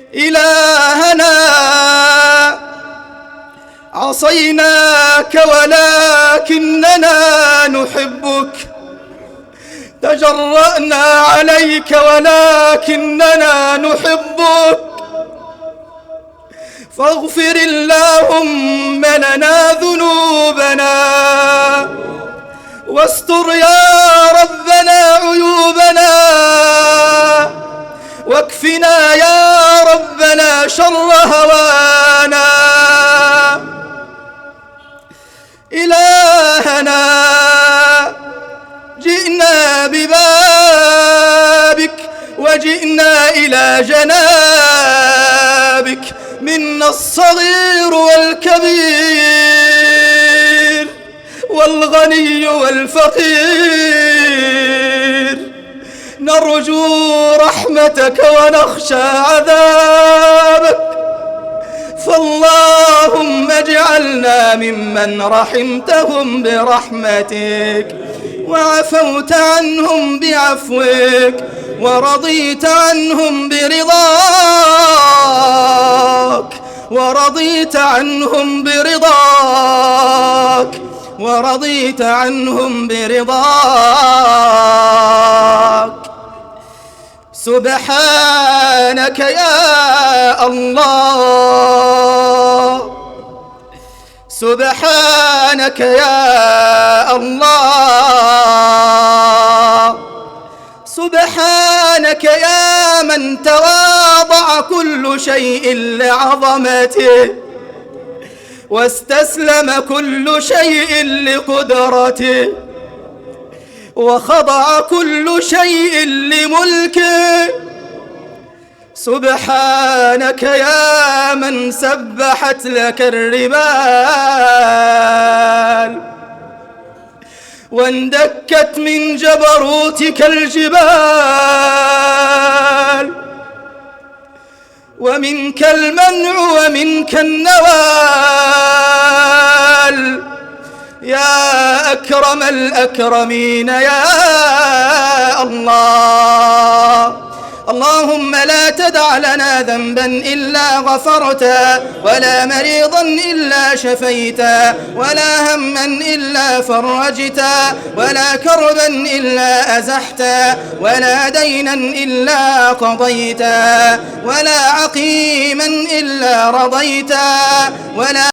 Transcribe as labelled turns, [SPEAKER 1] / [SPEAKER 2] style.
[SPEAKER 1] إلهنا عصيناك ولكننا نحبك، تجرأنا عليك ولكننا نحبك، فاغفر اللهم لنا ذنوبنا واستر يا ربنا عيوبنا، واكفنا يا ربنا شر هوانا. إلهنا جئنا ببابك وجئنا إلى جنابك، منا الصغير والكبير والغني والفقير، نرجو رحمتك ونخشى عذابك، فاللهم اجعلنا ممن رحمتهم برحمتك وعفوت عنهم بعفوك ورضيت عنهم برضاك، ورضيت عنهم برضاك، ورضيت عنهم برضاك. سبحانك يا الله، سبحانك يا الله، سبحانك يا من تواضع كل شيء لعظمته، واستسلم كل شيء لقدرته، وخضع كل شيء لملكه. سبحانك يا من سبحت لك الرمال واندكت من جبروتك الجبال، ومنك المنع ومنك النوال، يا أكرم الأكرمين يا الله. اللهم لا تدع لنا ذنبا إلا غفرته، ولا مريضا إلا شفيته، ولا هما إلا فرجته، ولا كربا إلا أزحته، ولا دينا إلا قضيته، ولا عقيما إلا رضيته، ولا